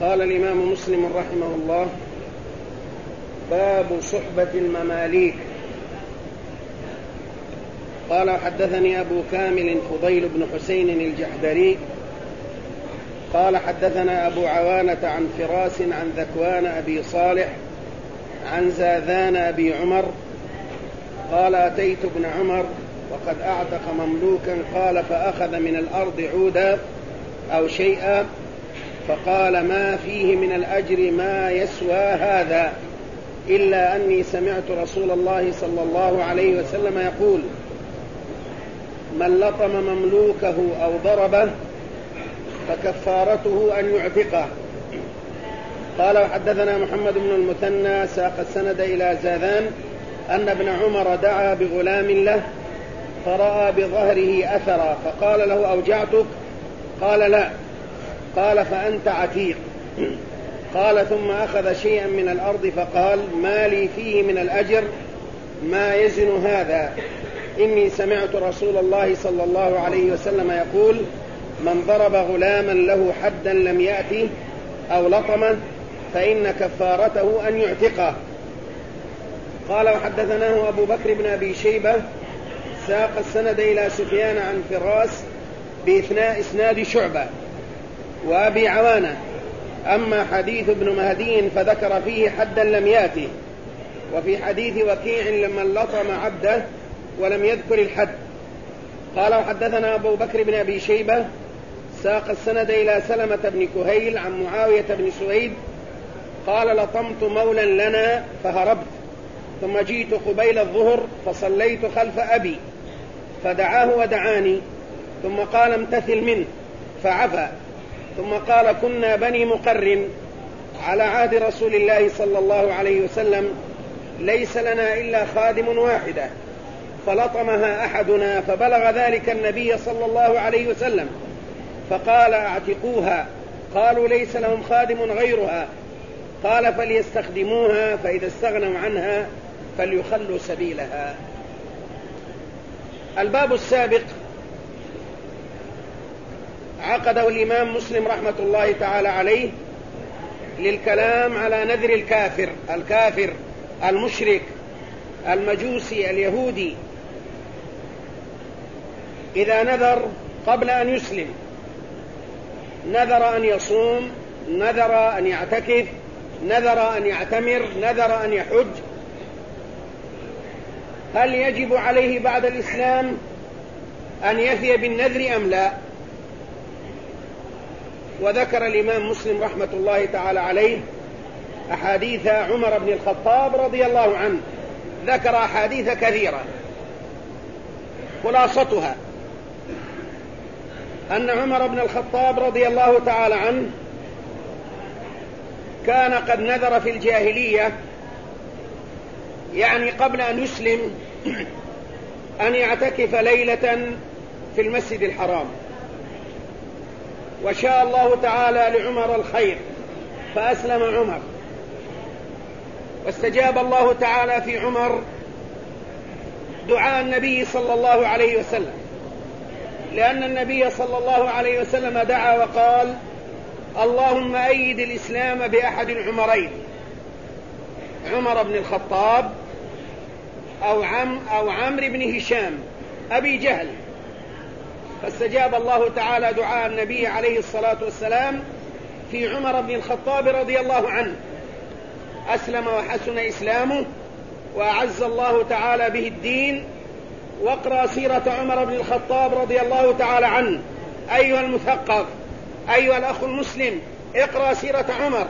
قال الإمام مسلم رحمه الله: باب صحبة المماليك. قال: حدثني أبو كامل فضيل بن حسين الجحدري قال: حدثنا أبو عوانة عن فراس عن ذكوان أبي صالح عن زاذان أبي عمر قال: أتيت ابن عمر وقد أعتق مملوكا، قال: فأخذ من الأرض عودا أو شيئا، فقال: ما فيه من الأجر ما يسوى هذا، إلا أني سمعت رسول الله صلى الله عليه وسلم يقول: من لطم مملوكه أو ضربه فكفارته أن يعتقه. قال: وحدثنا محمد بن المثنى ساق السند إلى زاذان أن ابن عمر دعا بغلام له فرأى بظهره أثرا، فقال له: أوجعتك؟ قال: لا. قال: فأنت عتيق. قال: ثم أخذ شيئا من الأرض فقال: ما لي فيه من الأجر ما يزن هذا، إني سمعت رسول الله صلى الله عليه وسلم يقول: من ضرب غلاما له حدا لم يأته أو لطمه فإن كفارته أن يعتقه. قال: وحدثناه أبو بكر بن أبي شيبة ساق السند إلى سفيان عن فراس بإثناء إسناد شعبة وأبي عوانة. أما حديث ابن مهدي فذكر فيه حدا لم يأته، وفي حديث وكيع لمن لطم عبده ولم يذكر الحد. قال: وحدثنا أبو بكر بن أبي شيبة ساق السند إلى سلمة بن كهيل عن معاوية بن سويد قال: لطمت مولا لنا فهربت، ثم جئت قبيل الظهر فصليت خلف أبي فدعاه ودعاني، ثم قال: امتثل منه فعفى، ثم قال: كنا بني مقرن على عهد رسول الله صلى الله عليه وسلم، ليس لنا إلا خادم واحدة، فلطمها أحدنا فبلغ ذلك النبي صلى الله عليه وسلم فقال: اعتقوها. قالوا: ليس لهم خادم غيرها. قال: فليستخدموها، فإذا استغنوا عنها فليخلوا سبيلها. الباب السابق عقده الإمام مسلم رحمة الله تعالى عليه للكلام على نذر الكافر المشرك المجوسي اليهودي إذا نذر قبل أن يسلم، نذر أن يصوم، نذر أن يعتكف، نذر أن يعتمر، نذر أن يحج، هل يجب عليه بعد الإسلام أن يفي بالنذر أم لا؟ وذكر الإمام مسلم رحمة الله تعالى عليه أحاديث عمر بن الخطاب رضي الله عنه، ذكر أحاديث كثيرة، خلاصتها أن عمر بن الخطاب رضي الله تعالى عنه كان قد نذر في الجاهلية، يعني قبل أن يسلم، أن يعتكف ليلة في المسجد الحرام، وشاء الله تعالى لعمر الخير فأسلم عمر، واستجاب الله تعالى في عمر دعاء النبي صلى الله عليه وسلم، لأن النبي صلى الله عليه وسلم دعا وقال: اللهم أيد الإسلام بأحد العمرين، عمر بن الخطاب أو عمرو بن هشام أبي جهل. فاستجاب الله تعالى دعاء النبي عليه الصلاة والسلام في عمر بن الخطاب رضي الله عنه، أسلم وحسن إسلامه وأعز الله تعالى به الدين. واقرأ سيرة عمر بن الخطاب رضي الله تعالى عنه أيها المثقف، أيها الأخ المسلم، اقرأ سيرة عمر،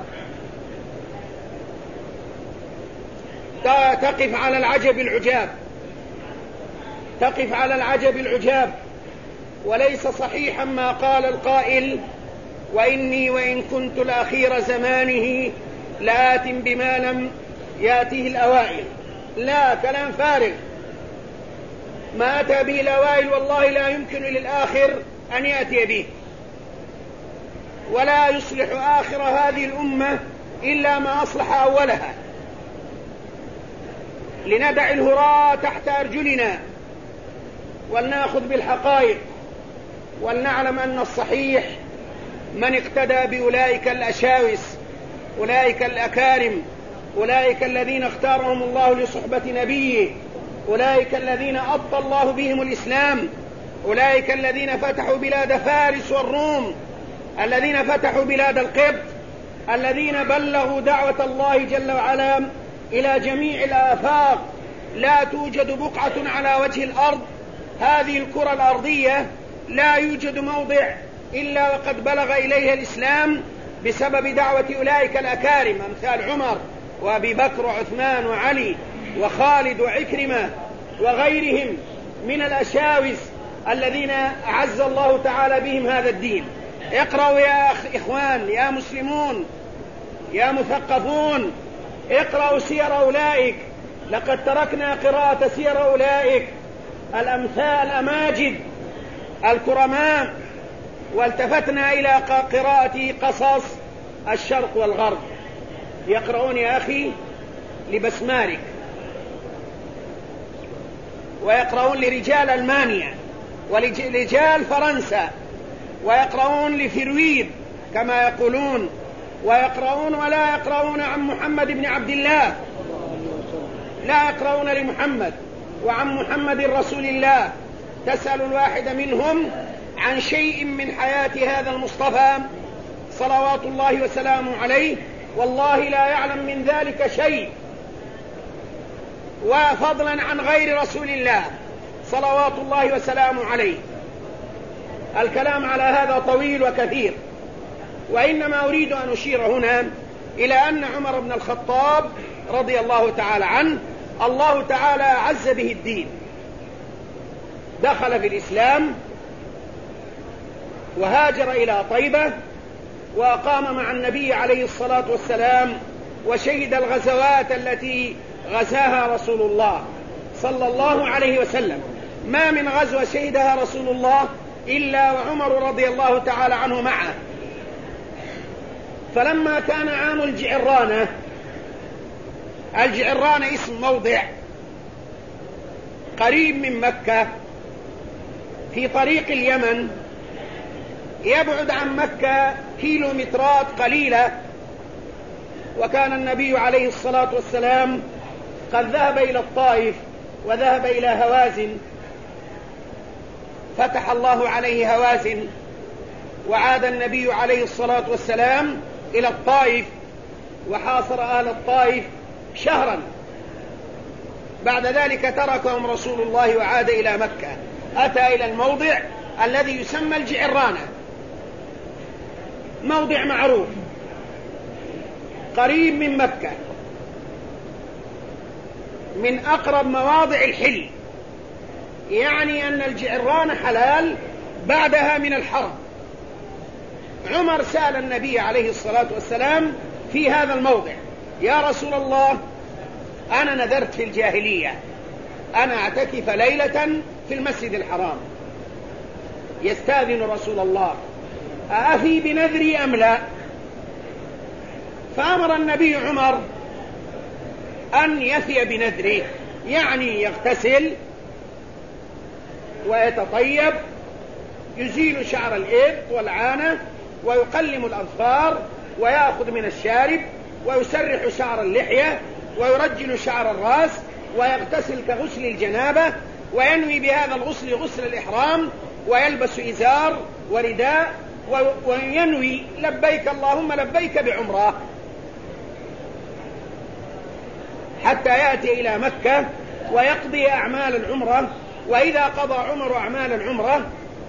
تقف على العجب العجاب، تقف على العجب العجاب. وليس صحيحا ما قال القائل: وإني وإن كنت لأخير زمانه لآت بما لم يأته الأوائل. لا، كلام فارغ، ما أتى به الأوائل والله لا يمكن للآخر أن يأتي به، ولا يصلح آخر هذه الأمة إلا ما أصلح أولها. لندع الهراء تحت أرجلنا ولنأخذ بالحقائق، ولنعلم أن الصحيح من اقتدى بأولئك الأشاوس، أولئك الأكارم، أولئك الذين اختارهم الله لصحبة نبيه، أولئك الذين أبطى الله بهم الإسلام، أولئك الذين فتحوا بلاد فارس والروم، الذين فتحوا بلاد القبط، الذين بلغوا دعوة الله جل وعلا إلى جميع الآفاق. لا توجد بقعة على وجه الأرض، هذه الكرة الأرضية لا يوجد موضع إلا وقد بلغ إليه الإسلام بسبب دعوة أولئك الأكارم أمثال عمر وأبي بكر وعثمان وعلي وخالد وعكرمة وغيرهم من الأشاوس الذين أعز الله تعالى بهم هذا الدين. اقرأوا يا إخوان، يا مسلمون، يا مثقفون، اقرأوا سير أولئك. لقد تركنا قراءة سير أولئك الأمثال الأماجد الكرماء، والتفتنا إلى قراءة قصص الشرق والغرب. يقرؤون يا أخي لبسمارك، ويقرؤون لرجال ألمانيا ورجال فرنسا، ويقرؤون لفرويد كما يقولون، ويقرؤون ولا يقرؤون عن محمد بن عبد الله، لا يقرؤون لمحمد وعن محمد رسول الله. تسأل الواحد منهم عن شيء من حياة هذا المصطفى صلوات الله وسلامه عليه، والله لا يعلم من ذلك شيء، وفضلا عن غير رسول الله صلوات الله وسلامه عليه. الكلام على هذا طويل وكثير، وإنما أريد أن أشير هنا إلى أن عمر بن الخطاب رضي الله تعالى عنه الله تعالى أعز به الدين، دخل في الإسلام وهاجر إلى طيبة وأقام مع النبي عليه الصلاة والسلام، وشهد الغزوات التي غزاها رسول الله صلى الله عليه وسلم. ما من غزوة شهدها رسول الله إلا وعمر رضي الله تعالى عنه معه. فلما كان عام الجعرانة، الجعرانة اسم موضع قريب من مكة في طريق اليمن، يبعد عن مكة كيلومترات قليلة، وكان النبي عليه الصلاة والسلام قد ذهب إلى الطائف وذهب إلى هوازن، فتح الله عليه هوازن، وعاد النبي عليه الصلاة والسلام إلى الطائف وحاصر أهل الطائف شهرا. بعد ذلك تركهم رسول الله وعاد إلى مكة، أتى إلى الموضع الذي يسمى الجعرانة، موضع معروف قريب من مكة، من أقرب مواضع الحل، يعني أن الجعرانة حلال بعدها من الحرم. عمر سأل النبي عليه الصلاة والسلام في هذا الموضع: يا رسول الله، أنا نذرت في الجاهلية أنا أعتكف ليلة في المسجد الحرام، يستأذن رسول الله، أأفي بنذري أم لا؟ فأمر النبي عمر أن يفي بنذره، يعني يغتسل ويتطيب، يزيل شعر الإبط والعانة، ويقلم الأظفار، ويأخذ من الشارب، ويسرح شعر اللحية، ويرجل شعر الرأس، ويغتسل كغسل الجنابة، وينوي بهذا الغسل غسل الإحرام، ويلبس إزار ورداء، وينوي لبيك اللهم لبيك بعمره، حتى يأتي إلى مكة ويقضي أعمال العمرة. وإذا قضى عمر أعمال العمرة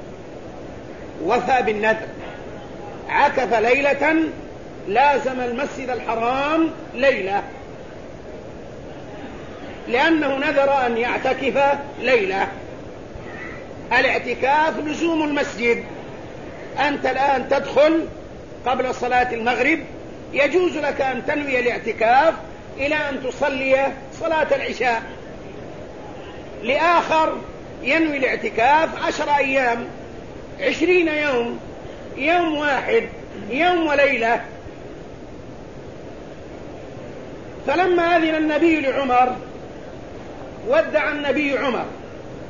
وفى بالنذر، عكف ليلة، لازم المسجد الحرام ليلة، لأنه نذر أن يعتكف ليلة. الاعتكاف لزوم المسجد. أنت الآن تدخل قبل صلاة المغرب، يجوز لك أن تنوي الاعتكاف إلى أن تصلي صلاة العشاء. لآخر ينوي الاعتكاف 10 أيام، 20 يوم، يوم واحد، يوم وليلة. فلما أذن النبي لعمر ودع النبي عمر،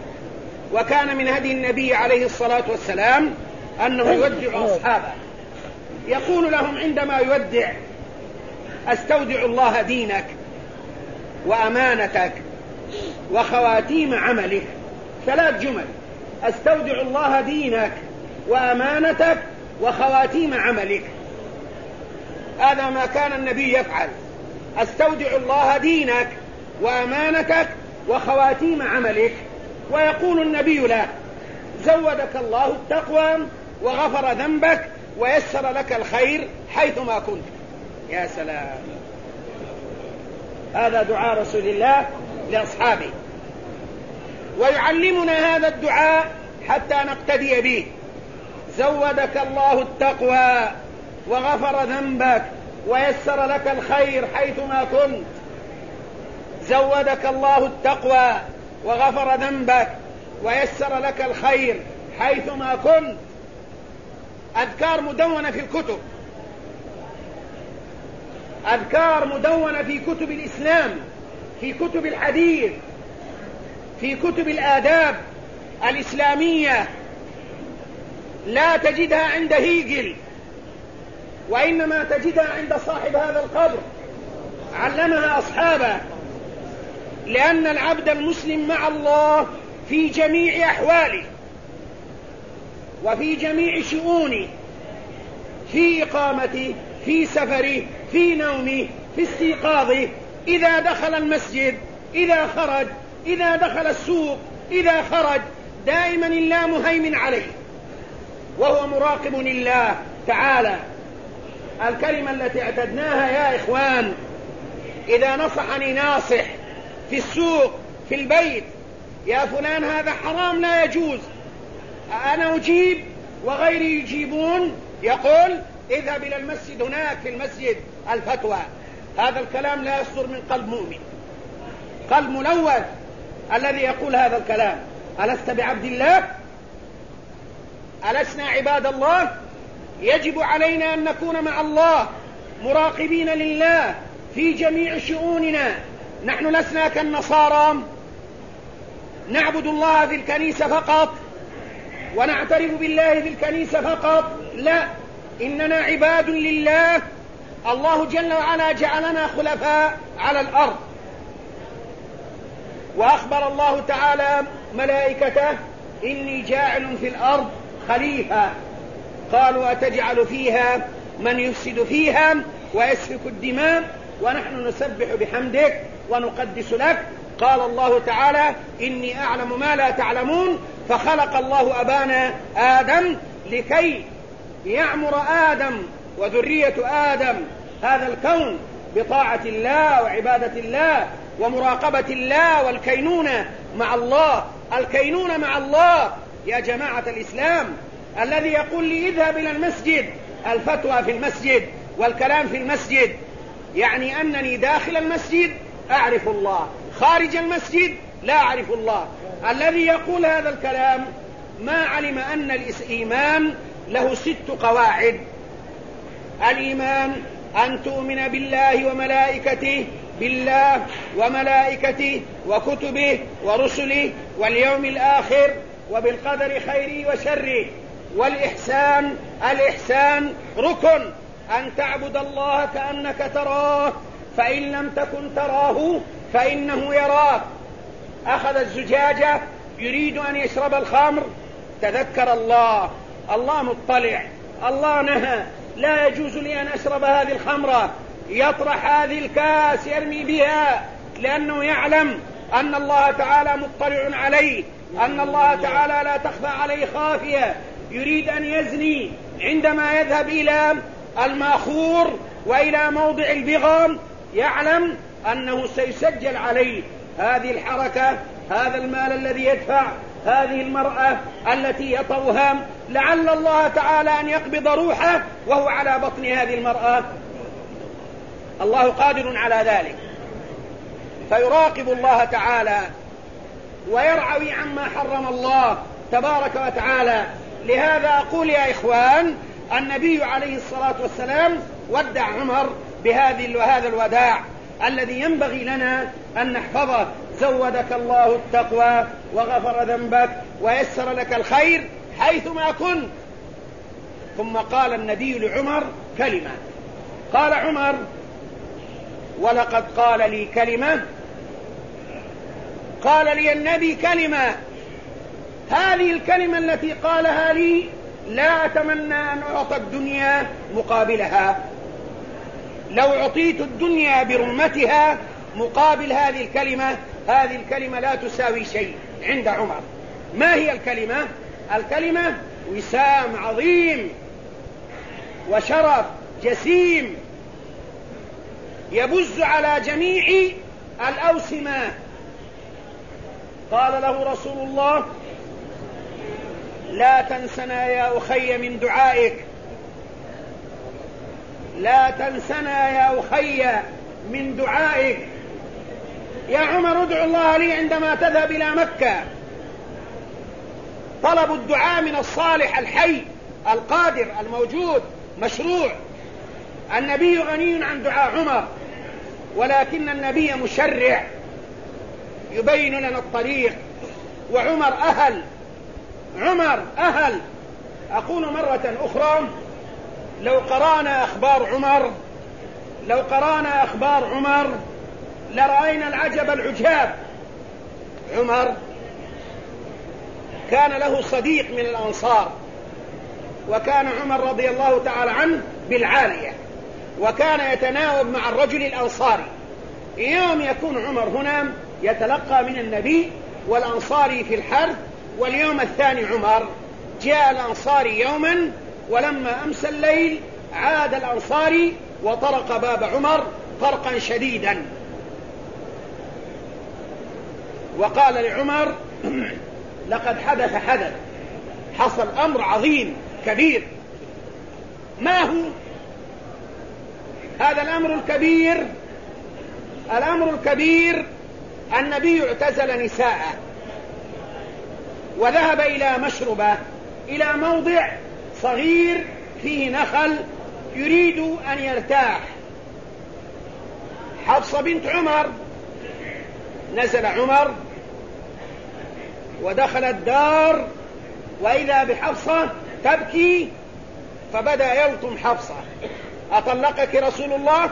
وكان من هدي النبي عليه الصلاة والسلام أنه يودع أصحابه، يقول لهم عندما يودع: أستودع الله دينك وأمانتك وخواتيم عملك. 3 جمل: أستودع الله دينك وأمانتك وخواتيم عملك. هذا ما كان النبي يفعل: أستودع الله دينك وأمانتك وخواتيم عملك. ويقول النبي له: زودك الله التقوى وغفر ذنبك ويسر لك الخير حيثما كنت. يا سلام، هذا دعاء رسول الله لأصحابه، ويعلمنا هذا الدعاء حتى نقتدي به. زودك الله التقوى وغفر ذنبك ويسر لك الخير حيثما كنت. زودك الله التقوى وغفر ذنبك ويسر لك الخير حيثما كنت. أذكار مدونة في الكتب، أذكار مدونة في كتب الإسلام، في كتب الحديث، في كتب الآداب الإسلامية. لا تجدها عند هيجل، وإنما تجدها عند صاحب هذا القبر، علمها أصحابه. لأن العبد المسلم مع الله في جميع أحواله وفي جميع شؤونه، في إقامته، في سفره، في نومه، في استيقاظه، إذا دخل المسجد، إذا خرج، إذا دخل السوق، إذا خرج، دائما الله مهيمن عليه وهو مراقب لله تعالى. الكلمة التي اعتدناها يا إخوان: إذا نصحني ناصح في السوق، في البيت: يا فلان هذا حرام لا يجوز، أنا أجيب وغيري يجيبون، يقول: اذهب إلى المسجد، هناك في المسجد الفتوى. هذا الكلام لا يصدر من قلب مؤمن، قلب ملوث الذي يقول هذا الكلام. ألست بعبد الله؟ ألسنا عباد الله؟ يجب علينا أن نكون مع الله مراقبين لله في جميع شؤوننا. نحن لسنا كالنصارى نعبد الله في الكنيسة فقط ونعترف بالله في الكنيسة فقط، لا، إننا عباد لله. الله جل وعلا جعلنا خلفاء على الأرض، وأخبر الله تعالى ملائكته: إني جاعل في الأرض خليفة. قالوا: أتجعل فيها من يفسد فيها ويسفك الدماء ونحن نسبح بحمدك ونقدس لك؟ قال الله تعالى: إني أعلم ما لا تعلمون. فخلق الله أبانا آدم لكي يعمر آدم وذرية آدم هذا الكون بطاعة الله وعبادة الله ومراقبة الله والكينونة مع الله. الكينونة مع الله يا جماعة الإسلام، الذي يقول لي: اذهب إلى المسجد، الفتوى في المسجد والكلام في المسجد، يعني أنني داخل المسجد أعرف الله، خارج المسجد لا أعرف الله. الذي يقول هذا الكلام ما علم أن الإيمان له 6 قواعد. الإيمان أن تؤمن بالله وملائكته، بالله وملائكته وكتبه ورسله واليوم الآخر وبالقدر خيره وشره. والإحسان، الإحسان ركن، أن تعبد الله كأنك تراه، فإن لم تكن تراه فإنه يراك. أخذ الزجاجة يريد أن يشرب الخمر، تذكر الله، الله مطلع، الله نهى، لا يجوز لي أن أشرب هذه الخمرة. يطرح هذه الكاس يرمي بها، لأنه يعلم أن الله تعالى مطلع عليه، أن الله تعالى لا تخفى عليه خافية. يريد أن يزني، عندما يذهب إلى الماخور وإلى موضع البغام يعلم أنه سيسجل عليه هذه الحركة، هذا المال الذي يدفع، هذه المرأة التي يطوها، لعل الله تعالى أن يقبض روحه وهو على بطن هذه المرأة. الله قادر على ذلك، فيراقب الله تعالى ويرعوي عما حرم الله تبارك وتعالى. لهذا أقول يا إخوان: النبي عليه الصلاة والسلام ودع عمر بهذا الوداع الذي ينبغي لنا أن نحفظه: زودك الله التقوى وغفر ذنبك ويسر لك الخير حيثما كنت. ثم قال النبي لعمر كلمة. قال عمر: ولقد قال لي كلمة. قال لي النبي كلمة، هذه الكلمة التي قالها لي لا أتمنى أن أعطى الدنيا مقابلها. لو أعطيت الدنيا برمتها مقابل هذه الكلمة لا تساوي شيء عند عمر. ما هي الكلمة؟ الكلمة وسام عظيم وشرف جسيم يبز على جميع الأوسمة. قال له رسول الله: لا تنسنا يا أخي من دعائك، لا تنسنا يا أخي من دعائك. يا عمر ادعو الله لي عندما تذهب إلى مكة. طلب الدعاء من الصالح الحي القادر الموجود مشروع. النبي غني عن دعاء عمر، ولكن النبي مشرع يبين لنا الطريق، وعمر أهل. أقول مرة أخرى: لو قرأنا أخبار عمر لرأينا العجب العجاب. عمر كان له صديق من الأنصار، وكان عمر رضي الله تعالى عنه بالعالية، وكان يتناوب مع الرجل الأنصاري. يوم يكون عمر هنا يتلقى من النبي والأنصاري في الحرب، واليوم الثاني عمر. جاء الأنصاري يوما، ولما أمسى الليل عاد الأنصاري وطرق باب عمر طرقا شديدا، وقال لعمر: لقد حصل أمر عظيم كبير. ما هو هذا الأمر الكبير؟ الأمر الكبير: النبي اعتزل نساءه وذهب إلى مشربة، إلى موضع صغير فيه نخل، يريد أن يرتاح. حفصة بنت عمر، نزل عمر ودخل الدار، وإذا بحفصة تبكي، فبدأ يلطم حفصة: أطلقك رسول الله؟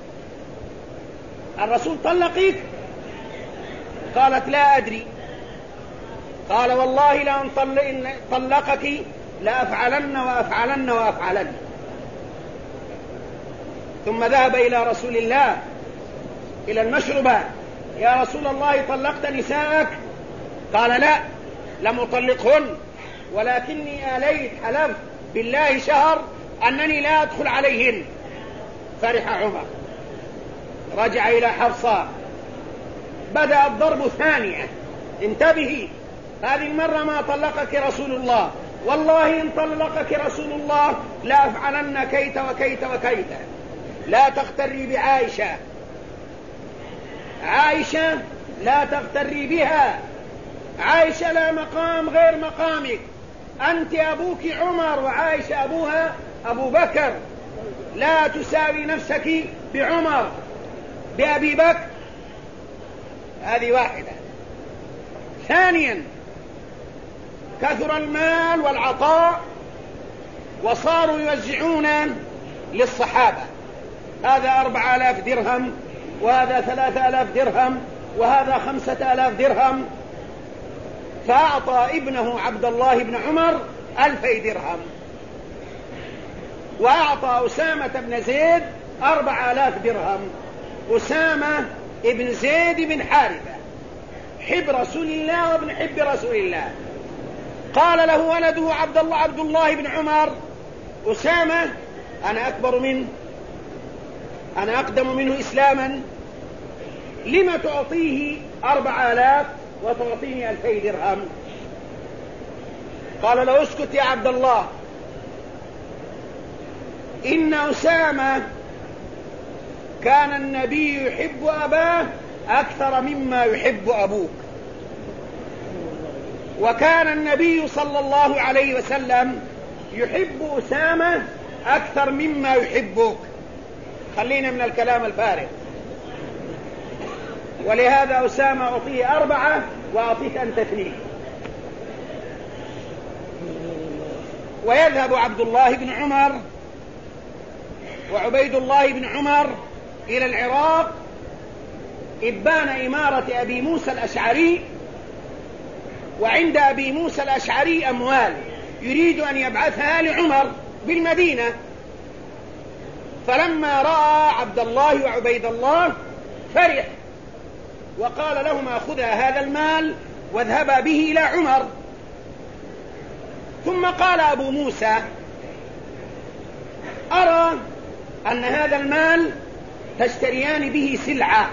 الرسول طلقك؟ قالت: لا أدري. قال: والله لأن طلقك لأفعلن وأفعلن وأفعلن. ثم ذهب إلى رسول الله إلى المشربة: يا رسول الله طلقت نساءك؟ قال: لا، لم أطلقهن، ولكني حلفت بالله شهر أنني لا أدخل عليهن. فرح عمر، رجع إلى حفصة، بدأ الضرب ثانية: انتبهي، هذه المرة ما طلقك رسول الله، والله إن طلقك رسول الله لا أفعلن كيت وكيت وكيت. لا تغتري بعائشة، عائشة لا تغتري بها، عائشة لا مقام غير مقامك، أنت أبوك عمر وعائشة أبوها أبو بكر، لا تساوي نفسك بعمر بأبي بكر. هذه واحدة. ثانيا: كثر المال والعطاء، وصاروا يوزعون للصحابة، هذا 4000 درهم، وهذا 3000 درهم، وهذا 5000 درهم. فأعطى ابنه عبد الله بن عمر 2000 درهم، وأعطى أسامة بن زيد 4000 درهم. أسامة ابن زيد بن حارثة، حب رسول الله وابن حب رسول الله. قال له ولده عبد الله بن عمر: أسامة أنا أكبر منه، أنا أقدم منه إسلاما، لما تعطيه 4000 وتعطيني 2000 درهم؟ قال له: اسكت يا عبد الله، إن أسامة كان النبي يحب أباه أكثر مما يحب أبوك، وكان النبي صلى الله عليه وسلم يحب أسامة أكثر مما يحبك. خلينا من الكلام الفارغ. ولهذا أسامة أعطيه 4 وأعطيك أنت 2. ويذهب عبد الله بن عمر وعبيد الله بن عمر إلى العراق إبان إمارة أبي موسى الأشعري، وعند أبي موسى الأشعري أموال يريد أن يبعثها لعمر بالمدينة. فلما رأى عبد الله وعبيد الله فرح وقال لهما خذا هذا المال واذهبا به إلى عمر. ثم قال أبو موسى أرى أن هذا المال تشتريان به سلعة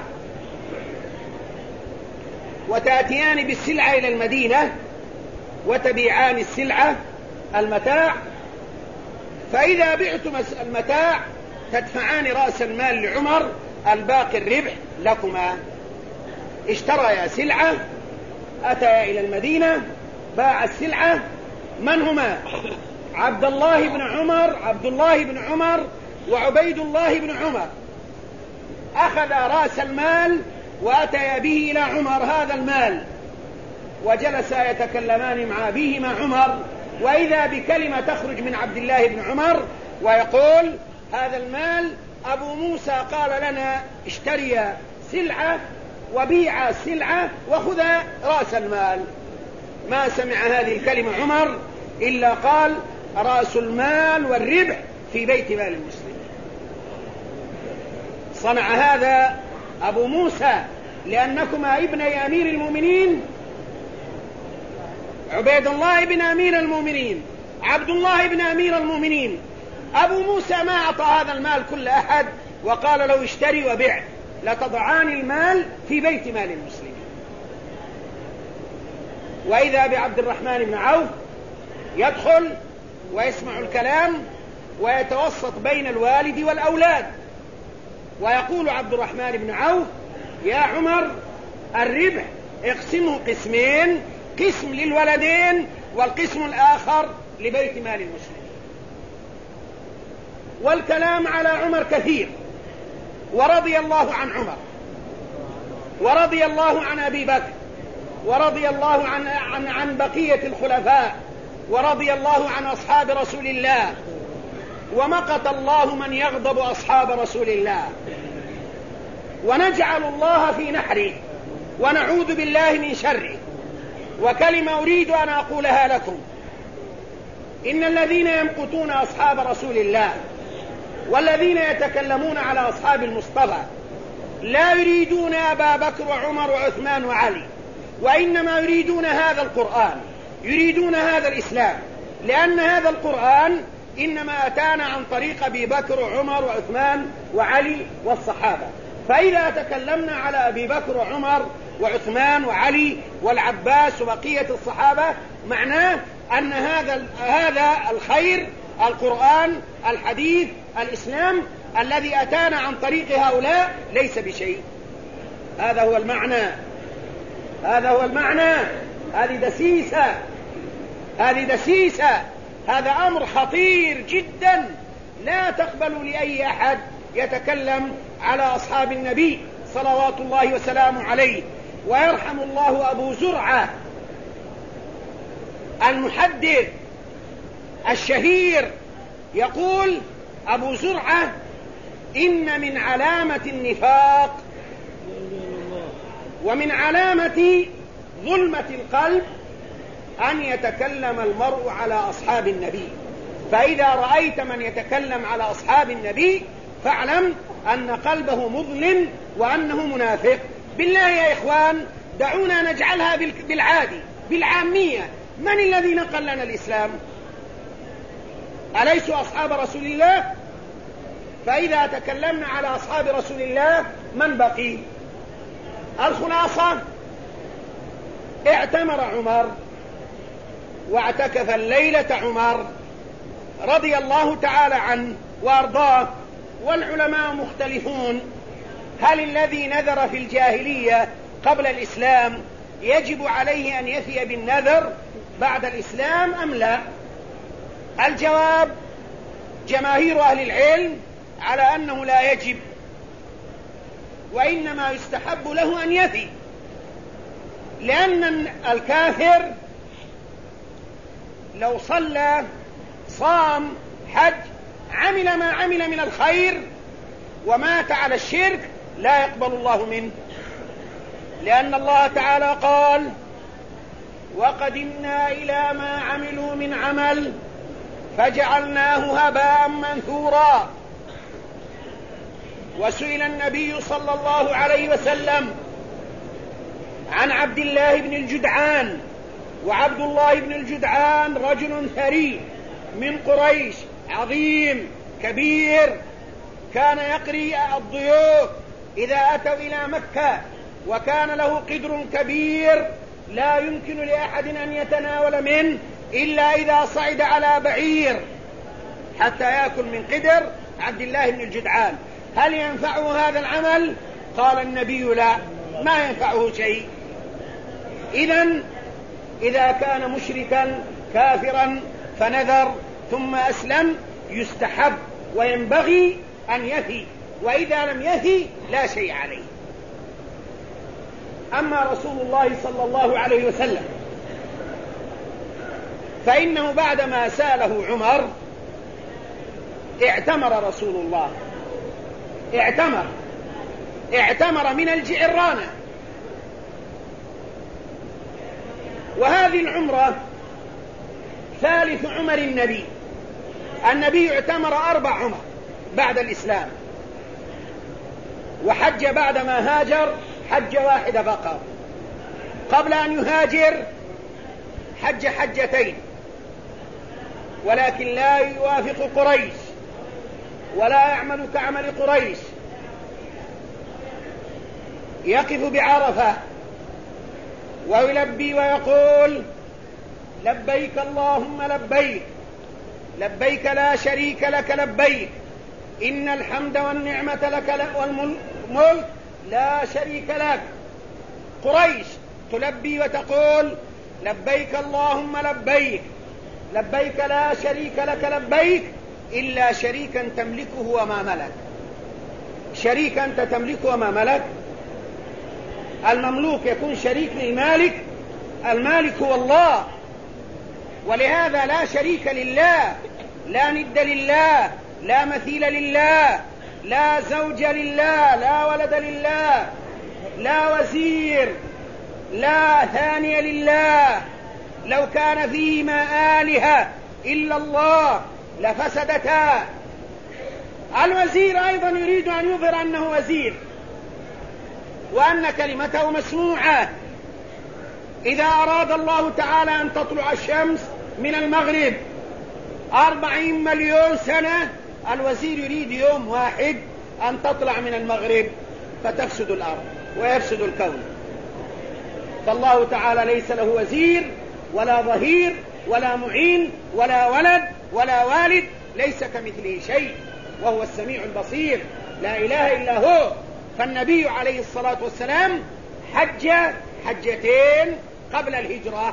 وتأتيان بالسلعة إلى المدينة وتبيعان السلعة المتاع، فإذا بعتم المتاع تدفعان رأس المال لعمر، الباقي الربح لكما. اشتريا سلعة، أتيا إلى المدينة، باع السلعة. من هما؟ عبد الله بن عمر وعبيد الله بن عمر. أخذ رأس المال وأتيا به إلى عمر هذا المال، وجلسا يتكلمان مع أبيهما عمر، وإذا بكلمة تخرج من عبد الله بن عمر ويقول هذا المال أبو موسى قال لنا اشتري سلعة وبيع السلعة وخذ رأس المال. ما سمع هذه الكلمة عمر إلا قال رأس المال والربح في بيت مال المسلمين. صنع هذا أبو موسى لأنكما ابني أمير المؤمنين، عبيد الله بن أمير المؤمنين، عبد الله بن أمير المؤمنين. أبو موسى ما أعطى هذا المال كل أحد وقال له اشتري وبيع، لتضعان المال في بيت مال المسلمين. وإذا بعبد الرحمن بن عوف يدخل ويسمع الكلام ويتوسط بين الوالد والأولاد، ويقول عبد الرحمن بن عوف يا عمر الربح اقسمه قسمين، قسم للولدين والقسم الآخر لبيت مال المسلمين. والكلام على عمر كثير، ورضي الله عن عمر، ورضي الله عن أبي بكر، ورضي الله عن بقية الخلفاء، ورضي الله عن أصحاب رسول الله، ومقت الله من يغضب أصحاب رسول الله، ونجعل الله في نحره ونعوذ بالله من شره. وكلمة أريد أن أقولها لكم: إن الذين يمقتون أصحاب رسول الله والذين يتكلمون على أصحاب المصطفى لا يريدون أبا بكر وعمر وعثمان وعلي، وإنما يريدون هذا القرآن، يريدون هذا الإسلام، لأن هذا القرآن إنما أتانا عن طريق أبي بكر وعمر وعثمان وعلي والصحابة. فإذا تكلمنا على أبي بكر وعمر وعثمان وعلي والعباس وبقية الصحابة معناه أن هذا الخير، القرآن، الحديث، الإسلام الذي أتانا عن طريق هؤلاء ليس بشيء. هذا هو المعنى، هذا هو المعنى. هذه دسيسة، هذا أمر خطير جدا لا تقبل لأي أحد يتكلم على أصحاب النبي صلوات الله وسلامه عليه. ويرحم الله أبو زرعة المحدث الشهير، يقول أبو زرعة: إن من علامة النفاق ومن علامة ظلمة القلب أن يتكلم المرء على أصحاب النبي. فإذا رأيت من يتكلم على أصحاب النبي فاعلم أن قلبه مظلم وأنه منافق. بالله يا إخوان دعونا نجعلها بالعادي، بالعامية. من الذي نقل لنا الإسلام؟ أليسوا أصحاب رسول الله؟ فإذا تكلمنا على أصحاب رسول الله من بقي؟ الخلاصة: اعتمر عمر واعتكف الليلة عمر رضي الله تعالى عنه وأرضاه. والعلماء مختلفون: هل الذي نذر في الجاهلية قبل الإسلام يجب عليه أن يفي بالنذر بعد الإسلام أم لا؟ الجواب: جماهير أهل العلم على أنه لا يجب، وإنما يستحب له أن يفي، لأن الكافر لو صلى صام حج عمل ما عمل من الخير ومات على الشرك لا يقبل الله منه، لأن الله تعالى قال وقدمنا إلى ما عملوا من عمل فجعلناه هباء منثورا. وسئل النبي صلى الله عليه وسلم عن عبد الله بن الجدعان، وعبد الله بن الجدعان رجل ثري من قريش عظيم كبير، كان يقري الضيوف إذا أتوا إلى مكة، وكان له قدر كبير لا يمكن لأحد أن يتناول منه إلا إذا صعد على بعير حتى يأكل من قدر عبد الله بن الجدعان. هل ينفعه هذا العمل؟ قال النبي لا، ما ينفعه شيء. إذا كان مشركا كافرا فنذر ثم أسلم يستحب وينبغي أن يفي، وإذا لم يفي لا شيء عليه. أما رسول الله صلى الله عليه وسلم فإنه بعدما سأله عمر اعتمر رسول الله، اعتمر من الجعرانة. وهذه العمرة ثالث عمر النبي اعتمر 4 عمر بعد الإسلام، وحج بعدما هاجر حج واحدة فقط. قبل أن يهاجر حج حجتين، ولكن لا يوافق قريش ولا يعمل كعمل قريش، يقف بعرفة ويلبي ويقول لبيك اللهم لبيك، لبيك لا شريك لك لبيك، إن الحمد والنعمة لك والملك لا شريك لك. قريش تلبي وتقول لبيك اللهم لبيك، لبيك لا شريك لك لبيك إلا شريكا تملكه وما ملك. شريكا أنت تملكه وما ملك؟ المملوك يكون شريك للمالك؟ المالك هو الله، ولهذا لا شريك لله، لا ند لله، لا مثيل لله، لا زوج لله، لا ولد لله، لا وزير، لا ثاني لله. لو كان فيهما آلهة إلا الله لفسدتا. الوزير أيضا يريد أن يظهر أنه وزير وأن كلمته مسموعة. إذا أراد الله تعالى أن تطلع الشمس من المغرب 40 مليون سنة، الوزير يريد يوم واحد أن تطلع من المغرب فتفسد الأرض ويفسد الكون. فالله تعالى ليس له وزير ولا ظهير ولا معين ولا ولد ولا والد، ليس كمثله شيء وهو السميع البصير، لا إله إلا هو. فالنبي عليه الصلاة والسلام حج حجتين قبل الهجرة.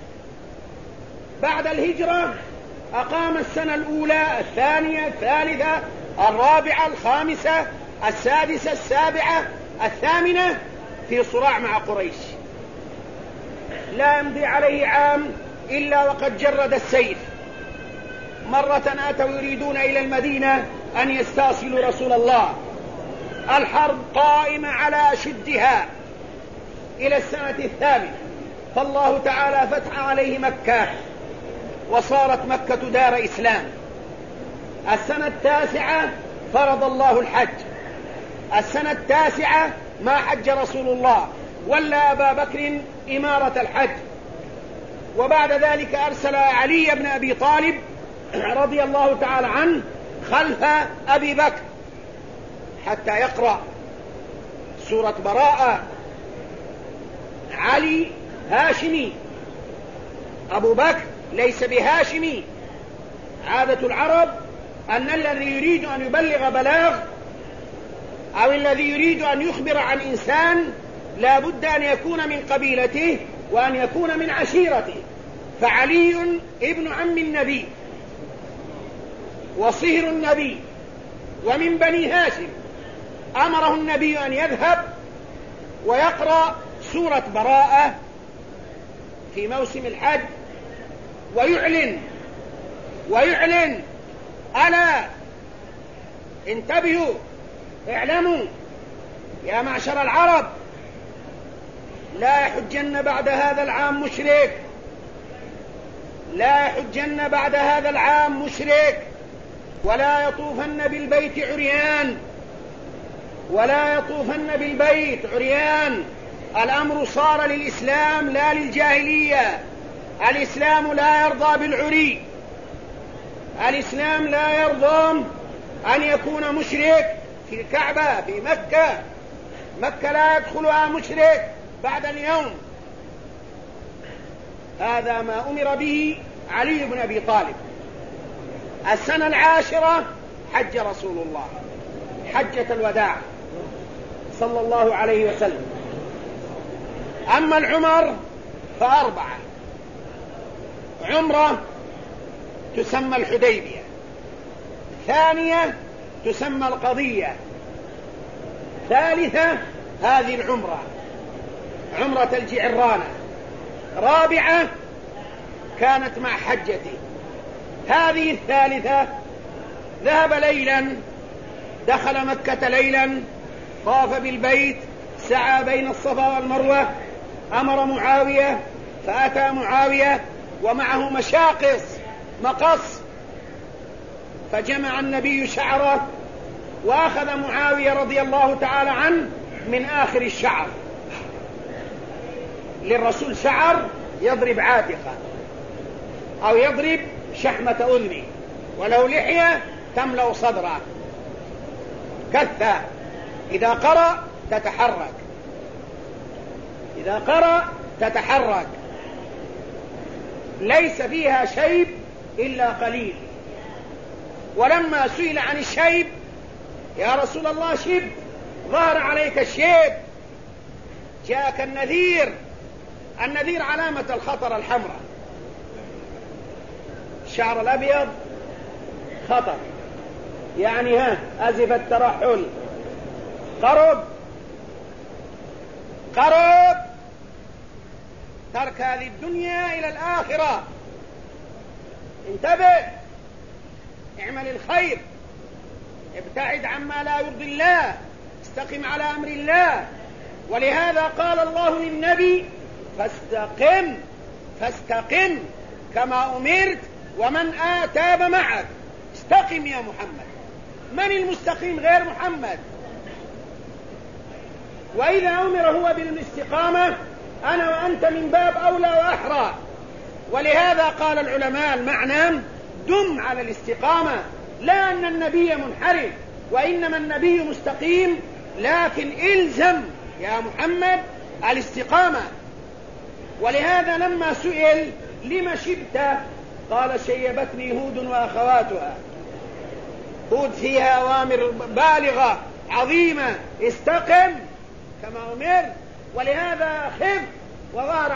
بعد الهجرة أقام السنة الأولى، الثانية، الثالثة، الرابعة، الخامسة، السادسة، السابعة، الثامنة في صراع مع قريش. لا يمضي عليه عام إلا وقد جرد السيف. مرة أتوا يريدون إلى المدينة أن يستأصلوا رسول الله، الحرب قائمة على أشدها إلى السنة الثامنة، فالله تعالى فتح عليه مكة وصارت مكة دار إسلام. السنة التاسعة فرض الله الحج. السنة التاسعة ما حج رسول الله ولا أبا بكر إمارة الحج. وبعد ذلك أرسل علي بن أبي طالب رضي الله تعالى عنه خلف أبي بكر حتى يقرأ سورة براءة. علي هاشمي، أبو بكر ليس بهاشمي. عادة العرب أن الذي يريد أن يبلغ بلاغ أو الذي يريد أن يخبر عن إنسان لا بد أن يكون من قبيلته وأن يكون من عشيرته. فعلي ابن عم النبي وصهر النبي ومن بني هاشم، أمره النبي أن يذهب ويقرأ سورة براءة في موسم الحج ويعلن: ألا انتبهوا، اعلموا يا معشر العرب، لا يحجن بعد هذا العام مشرك، لا يحجن بعد هذا العام مشرك، ولا يطوفن بالبيت عريان، ولا يطوفن بالبيت عريان. الأمر صار للإسلام لا للجاهلية. الإسلام لا يرضى بالعري، الإسلام لا يرضى أن يكون مشرك في الكعبة في مكة. مكة لا يدخلها مشرك بعد اليوم. هذا ما أمر به علي بن أبي طالب. السنة 10 حج رسول الله حجة الوداع صلى الله عليه وسلم. أما العمر ف4: عمرة تسمى الحديبية، ثانية تسمى القضية، ثالثة هذه العمرة عمرة الجعرانة، رابعة كانت مع حجته. هذه الثالثة ذهب ليلا، دخل مكة ليلا، طاف بالبيت، سعى بين الصفا والمروة، أمر معاوية فأتى معاوية ومعه مقص، فجمع النبي شعره وأخذ معاوية رضي الله تعالى عنه من آخر الشعر. للرسول شعر يضرب عاتقه أو يضرب شحمة أذنه، وله لحية تملأ صدره كثة، إذا قرأ تتحرك، إذا قرأ تتحرك، ليس فيها شيب إلا قليل. ولما سئل عن الشيب: يا رسول الله شب، ظهر عليك الشيب، جاءك النذير علامة الخطر الحمراء، الشعر الأبيض خطر، يعني أزف الترحل، قرب ترك هذه الدنيا إلى الآخرة. انتبه، اعمل الخير، ابتعد عما لا يرضي الله، استقم على أمر الله. ولهذا قال الله للنبي: فاستقم كما أمرت ومن تاب معك. استقم يا محمد. من المستقيم غير محمد؟ وإذا أمر هو بالاستقامة أنا وأنت من باب أولى وأحرى. ولهذا قال العلماء المعنى: دم على الاستقامة، لا أن النبي منحرف، وإنما النبي مستقيم، لكن إلزم يا محمد الاستقامة. ولهذا لما سئل: لما شبت؟ قال: شيبتني هود وأخواتها. هود فيها أوامر بالغة عظيمة، استقم كما أمر. ولهذا خف وظهر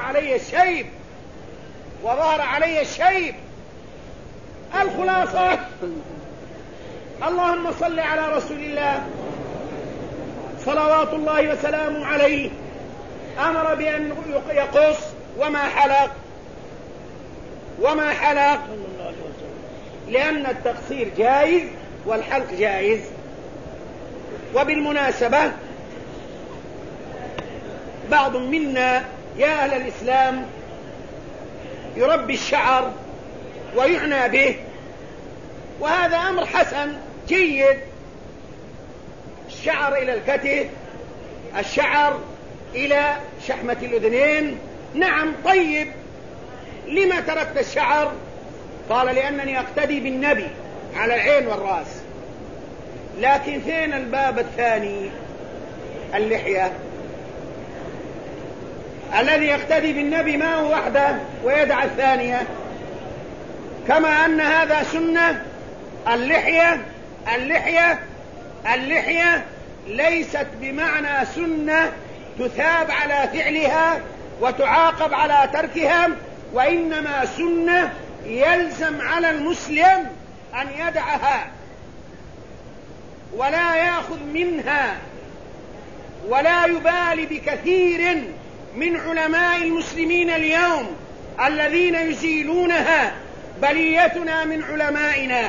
علي الشيب. الخلاصة: اللهم صل على رسول الله صلوات الله وسلامه عليه، أمر بأن يقص وما حلق لأن التقصير جائز والحلق جائز. وبالمناسبة بعض منا يا أهل الإسلام يربي الشعر ويعنى به، وهذا أمر حسن جيد. الشعر إلى الكتف، الشعر إلى شحمة الأذنين، نعم طيب. لما تركت الشعر؟ قال: لأنني أقتدي بالنبي على العين والرأس. لكن فين الباب الثاني؟ اللحية. الذي يقتدي بالنبي ما هو وحده ويدع الثانية، كما أن هذا سنة. اللحية ليست بمعنى سنة تثاب على فعلها وتعاقب على تركها، وإنما سنة يلزم على المسلم أن يدعها ولا يأخذ منها. ولا يبالي بكثير من علماء المسلمين اليوم الذين يزيلونها بليتنا من علمائنا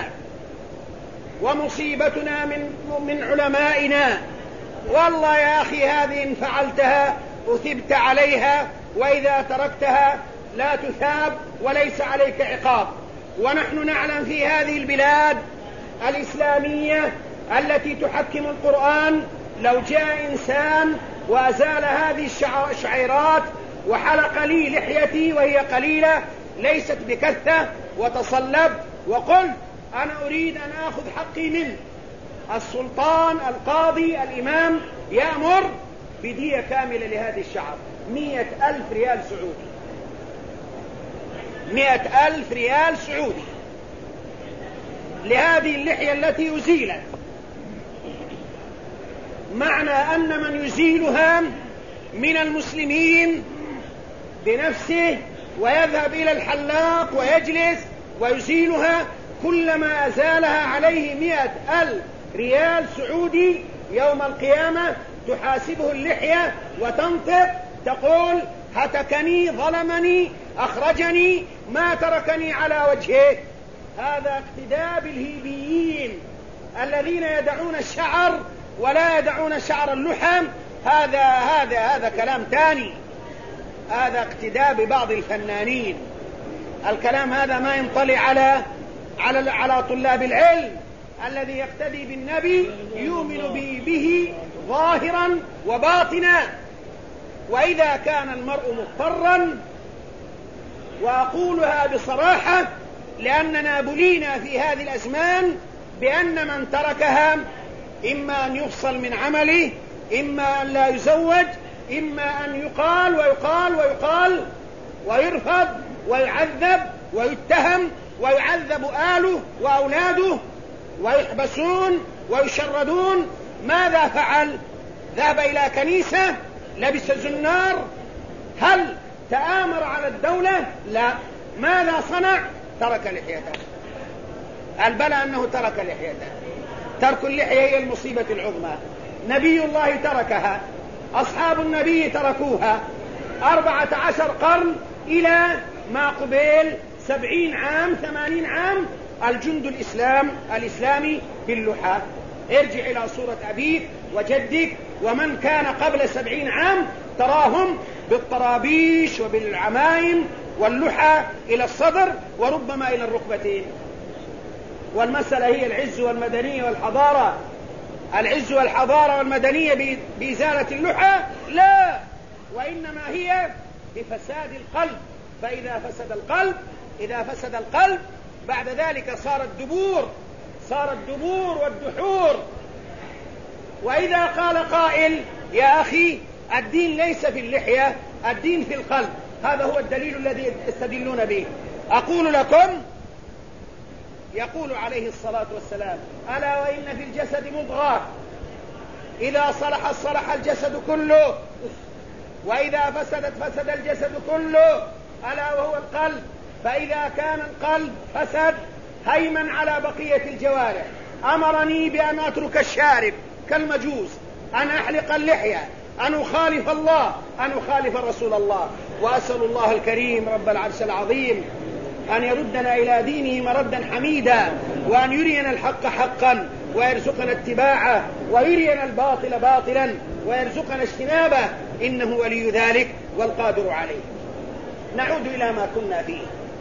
ومصيبتنا من علمائنا. والله يا أخي هذه إن فعلتها أثبت عليها، وإذا تركتها لا تثاب وليس عليك عقاب. ونحن نعلم في هذه البلاد الإسلامية التي تحكم القرآن لو جاء إنسان وأزال هذه الشعيرات وحلق لي لحيتي وهي قليلة ليست بكثة وتصلب وقلت أنا أريد أن أخذ حقي منه، السلطان القاضي الإمام يأمر بدية كاملة لهذه الشعر 100,000 ريال سعودي، 100,000 ريال سعودي لهذه اللحية التي أزيلت. معنى أن من يزيلها من المسلمين بنفسه ويذهب إلى الحلاق ويجلس ويزيلها، كلما أزالها عليه 100,000 ريال سعودي يوم القيامة تحاسبه اللحية وتنطق تقول هتكني ظلمني أخرجني ما تركني على وجهه. هذا اقتداء بالهيبيين الذين يدعون الشعر ولا يدعون شعر اللحم. هذا كلام تاني، هذا اقتداء ببعض الفنانين. الكلام هذا ما ينطلي على طلاب العلم. الذي يقتدي بالنبي يؤمن به ظاهرا وباطنا. وإذا كان المرء مضطرا، وأقولها بصراحة لأننا بلينا في هذه الأزمان بأن من تركها إما أن يفصل من عمله، إما أن لا يزوج، إما أن يقال ويقال ويقال ويرفض ويعذب ويتهم ويعذب آله وأولاده ويحبسون ويشردون. ماذا فعل؟ ذهب إلى كنيسة، لبس زنار، هل تآمر على الدولة؟ لا. ماذا صنع؟ ترك لحيته. البلى أنه ترك لحيته. ترك اللحية هي المصيبة العظمى. نبي الله تركها، أصحاب النبي تركوها 14 قرن إلى ما قبيل 70 عام 80 عام الجند الإسلامي باللحى. ارجع إلى صورة أبيك وجدك ومن كان قبل 70 عام تراهم بالطرابيش وبالعمائم واللحى إلى الصدر وربما إلى الركبتين. والمسألة هي العز والمدنية والحضارة. العز والحضارة والمدنية بإزالة اللحى؟ لا، وإنما هي بفساد القلب. فإذا فسد القلب بعد ذلك صار الدبور والدحور. وإذا قال قائل يا أخي الدين ليس في اللحية، الدين في القلب، هذا هو الدليل الذي يستدلون به. أقول لكم يقول عليه الصلاة والسلام ألا وإن في الجسد مضغة إذا صلحت صلح الجسد كله وإذا فسدت فسد الجسد كله ألا وهو القلب. فإذا كان القلب فسد هيمن على بقية الجوارح. أمرني بأن أترك الشارب كالمجوس، أن أحلق اللحية، أن أخالف الله، أن أخالف رسول الله. وأسأل الله الكريم رب العرش العظيم أن يردنا إلى دينه مردا حميدا، وأن يرينا الحق حقا ويرزقنا اتباعه، ويرينا الباطل باطلا ويرزقنا اجتنابه، إنه ولي ذلك والقادر عليه. نعود إلى ما كنا فيه.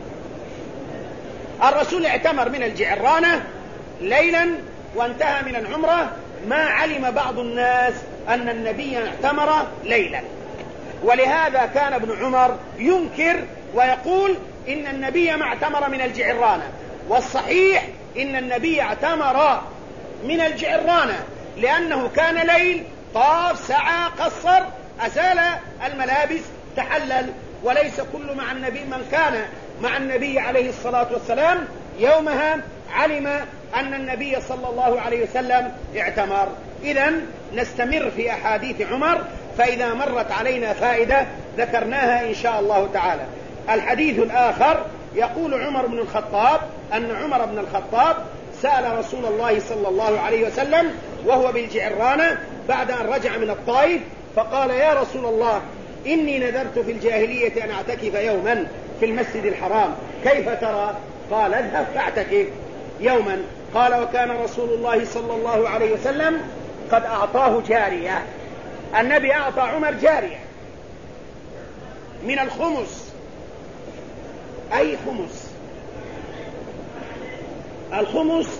الرسول اعتمر من الجعرانة ليلا وانتهى من العمرة. ما علم بعض الناس أن النبي اعتمر ليلا، ولهذا كان ابن عمر ينكر ويقول إن النبي ما اعتمر من الجعرانة. والصحيح إن النبي اعتمر من الجعرانة لأنه كان ليل، طاف، سعى، قصر، أزال الملابس، تحلل. وليس كل مع النبي من كان مع النبي عليه الصلاة والسلام يومها علم أن النبي صلى الله عليه وسلم اعتمر. إذن نستمر في أحاديث عمر، فإذا مرت علينا فائدة ذكرناها إن شاء الله تعالى. الحديث الآخر يقول عمر بن الخطاب أن عمر بن الخطاب سأل رسول الله صلى الله عليه وسلم وهو بالجعرانة بعد أن رجع من الطائف، فقال يا رسول الله إني نذرت في الجاهلية أن أعتكف يوما في المسجد الحرام، كيف ترى؟ قال اذهب فاعتكف يوما. قال وكان رسول الله صلى الله عليه وسلم قد أعطاه جارية. النبي أعطى عمر جارية من الخمس. أي خمس؟ الخمس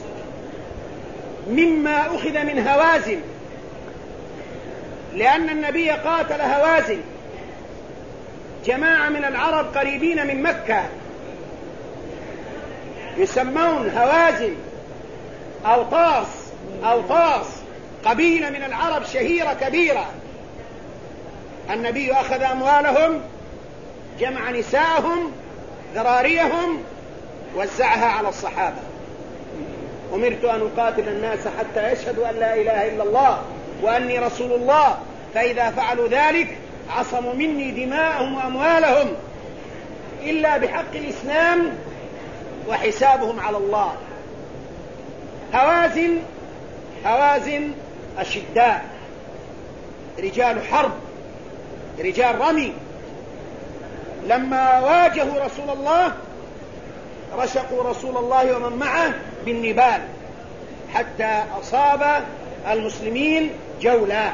مما أخذ من هوازن، لأن النبي قاتل هوازن، جماعة من العرب قريبين من مكة يسمون هوازن أوطاس، قبيلة من العرب شهيرة كبيرة. النبي أخذ أموالهم، جمع نساءهم، ذراريهم، وزعها على الصحابة. أمرت أن أقاتل الناس حتى يشهدوا أن لا إله إلا الله وأني رسول الله، فإذا فعلوا ذلك عصموا مني دماءهم وأموالهم إلا بحق الإسلام وحسابهم على الله. هوازن أشداء، رجال حرب، رجال رمي. لما واجهوا رسول الله رشقوا رسول الله ومن معه بالنبال حتى أصاب المسلمين جولا.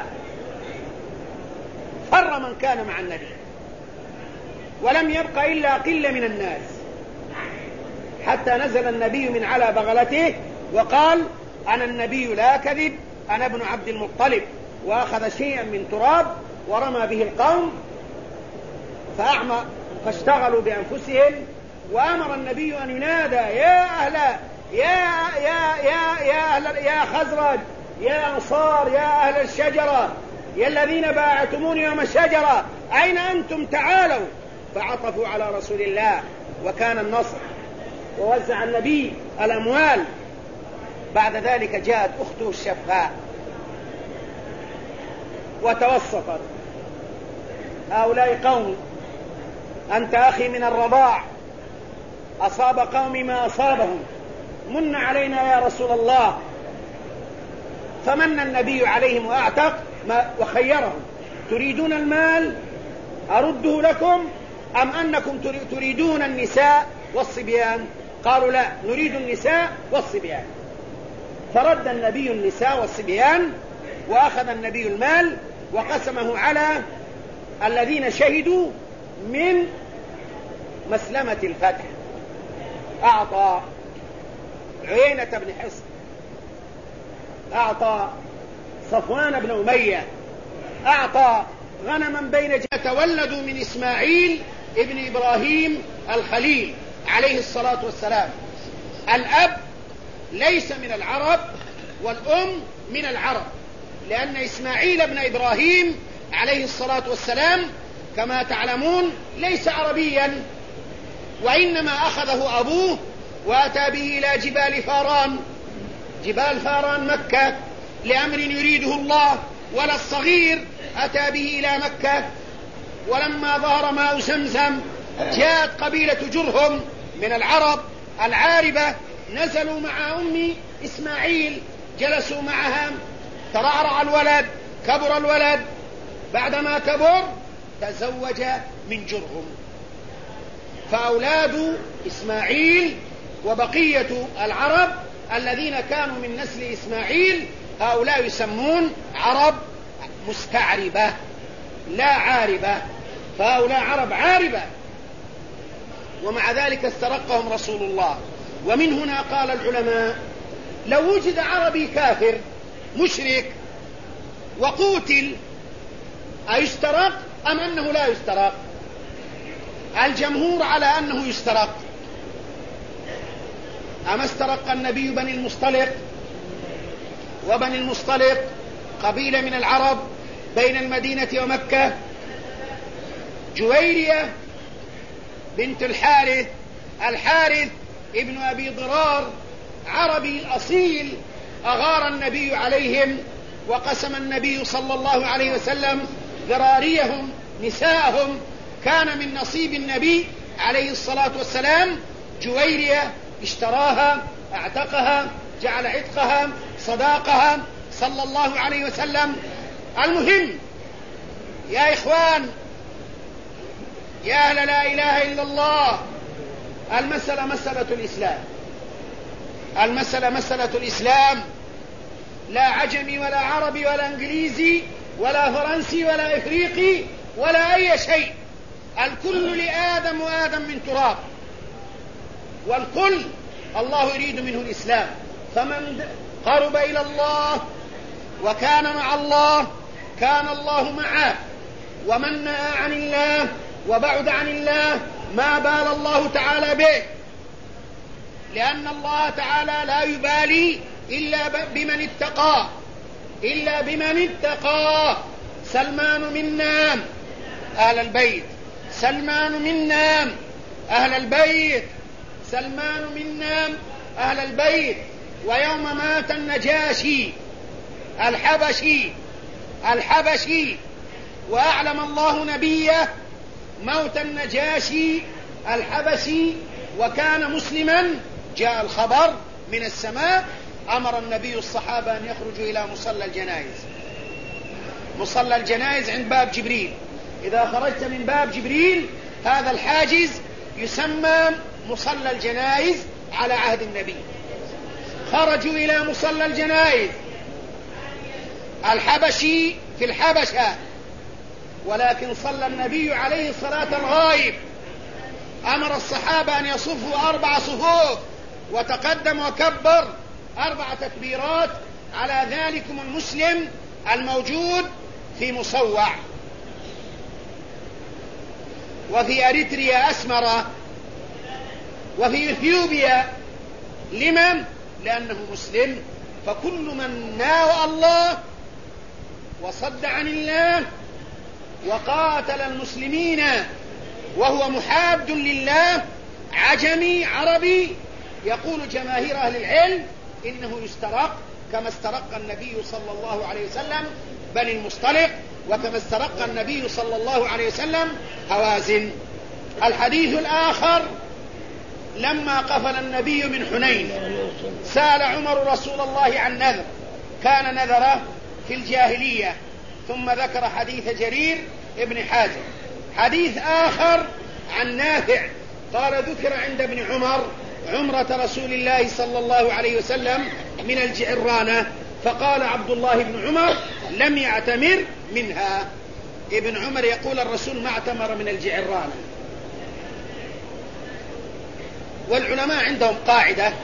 فر من كان مع النبي ولم يبق إلا قلة من الناس، حتى نزل النبي من على بغلته وقال أنا النبي لا كذب، أنا ابن عبد المطلب، وأخذ شيئا من تراب ورمى به القوم فاشتغلوا بأنفسهم. وأمر النبي أن ينادى يا أهل يا خزرج، يا أنصار، يا أهل الشجرة، يا الذين باعتموني يوم الشجرة، أين أنتم؟ تعالوا. فعطفوا على رسول الله وكان النصر، ووزع النبي الأموال. بعد ذلك جاءت أخته الشفاء وتوسطت. هؤلاء قوم، أنت أخي من الرضاع، أصاب قومي ما أصابهم، من علينا يا رسول الله. فمن النبي عليهم وأعتق وخيرهم: تريدون المال أرده لكم أم أنكم تريدون النساء والصبيان؟ قالوا لا، نريد النساء والصبيان. فرد النبي النساء والصبيان، وأخذ النبي المال وقسمه على الذين شهدوا من مسلمة الفتح. أعطى عيينة بن حصن، أعطى صفوان بن أمية، أعطى غنما بين تولدوا من إسماعيل ابن إبراهيم الخليل عليه الصلاة والسلام. الأب ليس من العرب والأم من العرب، لأن إسماعيل ابن إبراهيم عليه الصلاة والسلام كما تعلمون ليس عربيا، وإنما أخذه أبوه وأتى به إلى جبال فاران مكة لأمر يريده الله، ولا الصغير أتى به إلى مكة. ولما ظهر ماء زمزم جاءت قبيلة جرهم من العرب العاربة، نزلوا مع أم إسماعيل، جلسوا معها، ترعرع الولد، كبر الولد. بعدما كبر تزوج من جرهم. فأولاد إسماعيل وبقية العرب الذين كانوا من نسل إسماعيل هؤلاء يسمون عرب مستعربة لا عاربة، فهؤلاء عرب عاربة، ومع ذلك استرقهم رسول الله. ومن هنا قال العلماء: لو وجد عربي كافر مشرك وقوتل أيسترق أم أنه لا يسترق؟ الجمهور على أنه يسترق. أما استرق النبي بني المصطلق، وبني المصطلق قبيلة من العرب بين المدينة ومكة. جويرية بنت الحارث ابن أبي ضرار عربي الأصيل، أغار النبي عليهم، وقسم النبي صلى الله عليه وسلم ذراريهم نساءهم. كان من نصيب النبي عليه الصلاة والسلام جويرية، اشتراها، اعتقها، جعل عتقها صداقها صلى الله عليه وسلم. المهم يا إخوان، يا أهل لا إله إلا الله، المسألة مسألة الإسلام، المسألة مسألة الإسلام، لا عجمي ولا عربي ولا إنجليزي ولا فرنسي ولا إفريقي ولا أي شيء، الكل لآدم وآدم من تراب، والكل الله يريد منه الإسلام. فمن قرب إلى الله وكان مع الله كان الله معه، ومن نأى عن الله وبعد عن الله ما بال الله تعالى به، لأن الله تعالى لا يبالي إلا بمن اتقى، إلا بمن اتقى. سلمان منا أهل البيت، سلمان منا أهل البيت، سلمان منا أهل البيت. ويوم مات النجاشي الحبشي وأعلم الله نبيه موت النجاشي الحبشي وكان مسلما، جاء الخبر من السماء، أمر النبي الصحابة أن يخرجوا إلى مصلى الجنائز. مصلى الجنائز عند باب جبريل، إذا خرجت من باب جبريل هذا الحاجز يسمى مصلى الجنائز على عهد النبي. خرجوا إلى مصلى الجنائز، الحبشي في الحبشة، ولكن صلى النبي عليه الصلاة الغائب. أمر الصحابة أن يصفوا 4 صفوف، وتقدم وكبر 4 تكبيرات على ذلكم المسلم الموجود في مصوع. وفي أريتريا أسمرة، وفي إثيوبيا. لمن؟ لأنه مسلم. فكل من ناوى الله وصد عن الله وقاتل المسلمين وهو محاد لله، عجمي عربي، يقول جماهير أهل العلم إنه يسترق، كما استرق النبي صلى الله عليه وسلم بني المصطلق، وكما استرق النبي صلى الله عليه وسلم هوازن. الحديث الآخر: لما قفل النبي من حنين سأل عمر رسول الله عن نذر كان نذره في الجاهلية، ثم ذكر حديث جرير ابن حازم. حديث آخر عن نافع قال: ذكر عند ابن عمر عمرة رسول الله صلى الله عليه وسلم من الجعرانة، فقال عبد الله بن عمر: لم يعتمر منها. ابن عمر يقول الرسول ما اعتمر من الجعرانة. والعلماء عندهم قاعدة،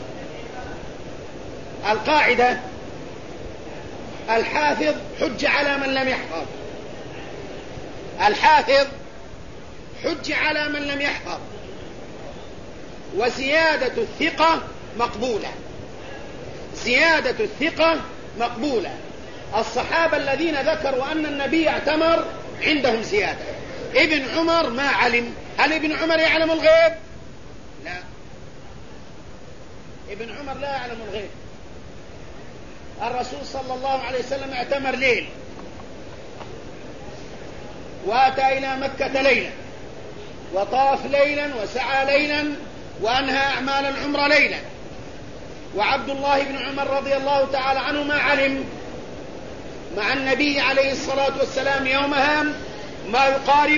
القاعدة: الحافظ حج على من لم يحفظ، الحافظ حج على من لم يحفظ، وزيادة الثقة مقبولة، زيادة الثقة مقبولة. الصحابة الذين ذكروا أن النبي اعتمر عندهم زيادة. ابن عمر ما علم. هل ابن عمر يعلم الغيب؟ لا، ابن عمر لا يعلم الغيب. الرسول صلى الله عليه وسلم اعتمر ليل، وأتى إلى مكة ليلا، وطاف ليلا، وسعى ليلا، وأنهى أعمال العمر ليلا. وعبد الله بن عمر رضي الله تعالى عنه ما علم مع النبي عليه الصلاة والسلام يومها ما يقارب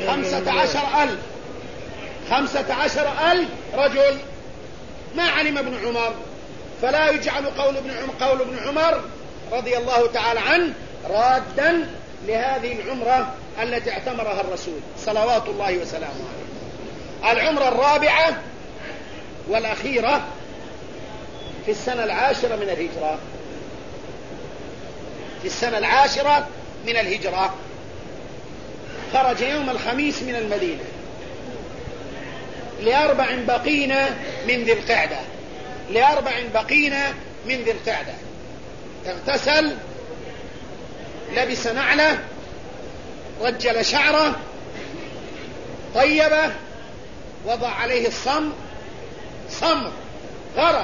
15,000 رجل، ما علم ابن عمر. فلا يجعل قول ابن عمر رضي الله تعالى عنه رادا لهذه العمرة التي اعتمرها الرسول صلوات الله وسلامه عليه. العمرة الرابعة والأخيرة في السنة 10 من الهجرة، في السنة 10 من الهجرة. خرج يوم الخميس من المدينة ل4 بقين من ذي القعدة، ل4 بقين من ذي القعدة. اغتسل، لبس نعله، رجل شعره، طيبه، وضع عليه صمر غرى،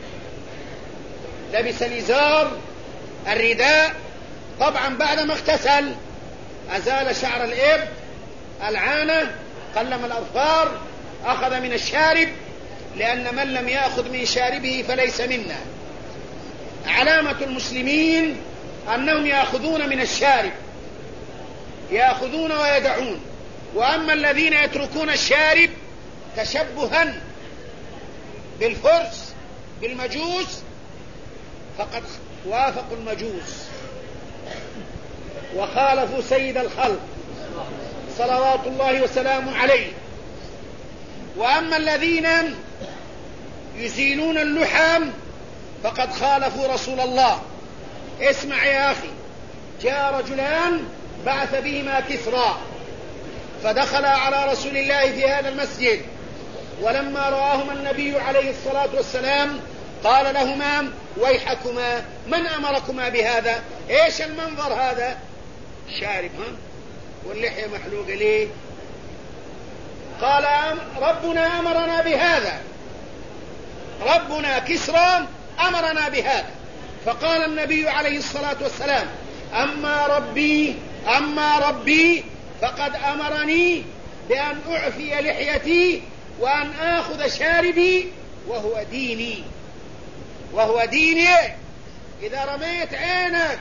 لبس الإزار، الرداء. طبعا بعدما اغتسل أزال شعر الإبط، العانة، قلم الأظفار، أخذ من الشارب، لأن من لم يأخذ من شاربه فليس منا. علامة المسلمين أنهم يأخذون من الشارب، يأخذون ويدعون. وأما الذين يتركون الشارب تشبها بالفرس بالمجوس فقد وافقوا المجوس وخالفوا سيد الخلق صلوات الله وسلامه عليه. وأما الذين يزيلون اللحام فقد خالفوا رسول الله. اسمع يا أخي، جاء رجلان بعث بهما كسرى فدخل على رسول الله في هذا المسجد، ولما رآهما النبي عليه الصلاة والسلام قال لهما ويحكما من أمركما بهذا؟ إيش المنظر هذا؟ شارب واللحية محلوقة ليه؟ قال ربنا أمرنا بهذا، ربنا كسرى أمرنا بهذا. فقال النبي عليه الصلاة والسلام أما ربي فقد أمرني بأن أعفي لحيتي وأن آخذ شاربي وهو ديني. إذا رميت عينك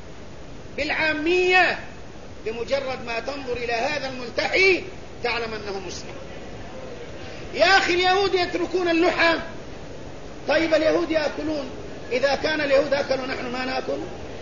بالعامية بمجرد ما تنظر إلى هذا الملتحي تعلم أنه مسلم. يا أخي اليهود يتركون اللحى، طيب اليهود يأكلون، إذا كان اليهود أكلوا نحن ما نأكل؟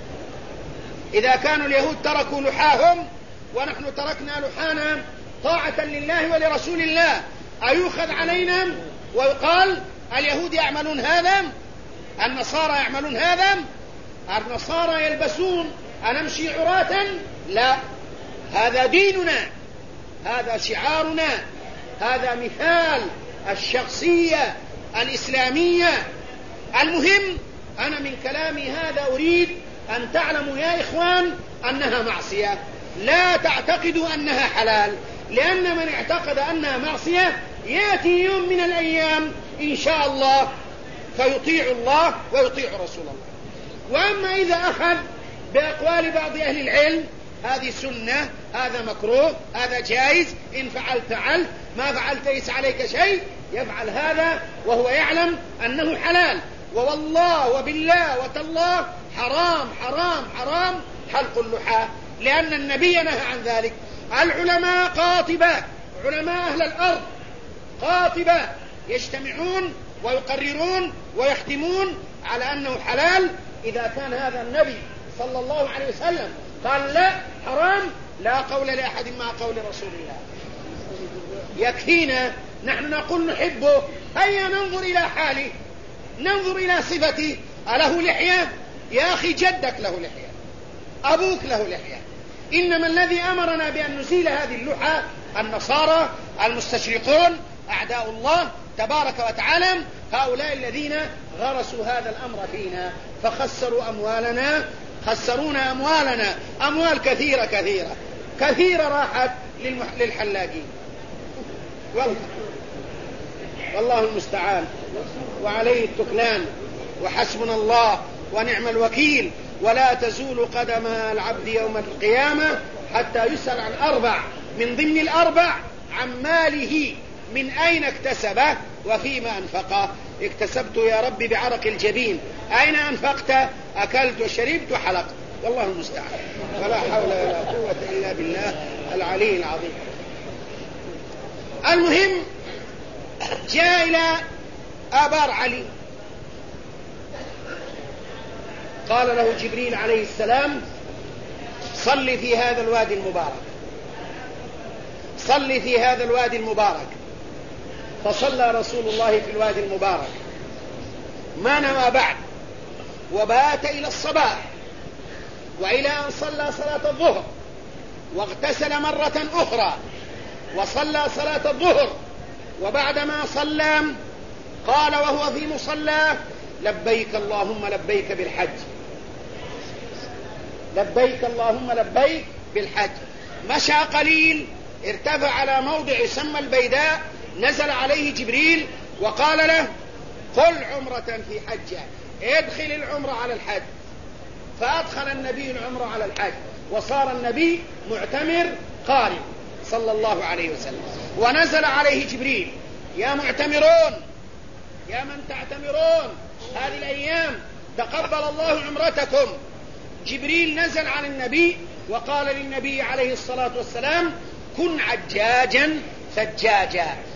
إذا كانوا اليهود تركوا لحاهم ونحن تركنا لحانا طاعة لله ولرسول الله أيؤخذ علينا ويقال اليهود يعملون هذا، النصارى يعملون هذا؟ النصارى يلبسون أنمشي عراة؟ لا، هذا ديننا، هذا شعارنا، هذا مثال الشخصية الإسلامية. المهم أنا من كلامي هذا أريد أن تعلموا يا إخوان أنها معصية، لا تعتقدوا أنها حلال، لأن من اعتقد أنها معصية يأتي يوم من الأيام إن شاء الله فيطيع الله ويطيع رسول الله. وأما إذا أخذ بأقوال بعض أهل العلم هذه سنة، هذا مكروه، هذا جائز، إن فعلت فعلت، ما فعلت ليس عليك شيء، يفعل هذا وهو يعلم أنه حلال. ووالله وبالله وتالله حرام حرام حرام حلق اللحى، لأن النبي نهى عن ذلك. العلماء قاطبة، علماء أهل الأرض قاطبة يجتمعون ويقررون ويختمون على أنه حلال إذا كان هذا النبي صلى الله عليه وسلم قال لا حرام، لا قول لأحد مع قول رسول الله. يكفينا نحن نقول نحبه، هيا ننظر إلى حاله، ننظر إلى صفته، أله لحية؟ يا أخي جدك له لحية، أبوك له لحية. إنما الذي أمرنا بأن نزيل هذه اللحى النصارى المستشرقون أعداء الله تبارك وتعالى، هؤلاء الذين غرسوا هذا الأمر فينا فخسروا أموالنا، خسرونا أموالنا، أموال كثيرة كثيرة كثيرة راحت للحلاقين. والله المستعان وعليه التكلان، وحسبنا الله ونعم الوكيل. ولا تزول قدم العبد يوم القيامة حتى يسأل عن أربع، من ضمن الأربع عن ماله من أين اكتسبه وفيما أنفقه. اكتسبت يا رب بعرق الجبين، أين أنفقت؟ أكلت وشربت وحلقت. والله المستعان، ولا حول ولا قوة إلا بالله العلي العظيم. المهم جاء إلى آبار علي، قال له جبريل عليه السلام صل في هذا الوادي المبارك، صل في هذا الوادي المبارك. فصلى رسول الله في الوادي المبارك، ما نوى بعد، وبات إلى الصباح، وإلى أن صلى صلاة الظهر، واغتسل مرة أخرى وصلى صلاة الظهر. وبعدما صلى قال وهو في مصلاه لبيك اللهم لبيك بالحج، لبيك اللهم لبيك بالحج. مشى قليل، ارتفع على موضع يسمى البيداء، نزل عليه جبريل وقال له قل عمرة في حجة، ادخل العمرة على الحج. فأدخل النبي العمرة على الحج، وصار النبي معتمر قارن صلى الله عليه وسلم. ونزل عليه جبريل يا معتمرون، يا من تعتمرون هذه الأيام تقبل الله عمرتكم. جبريل نزل على النبي وقال للنبي عليه الصلاة والسلام كن عجاجا ثجاجا،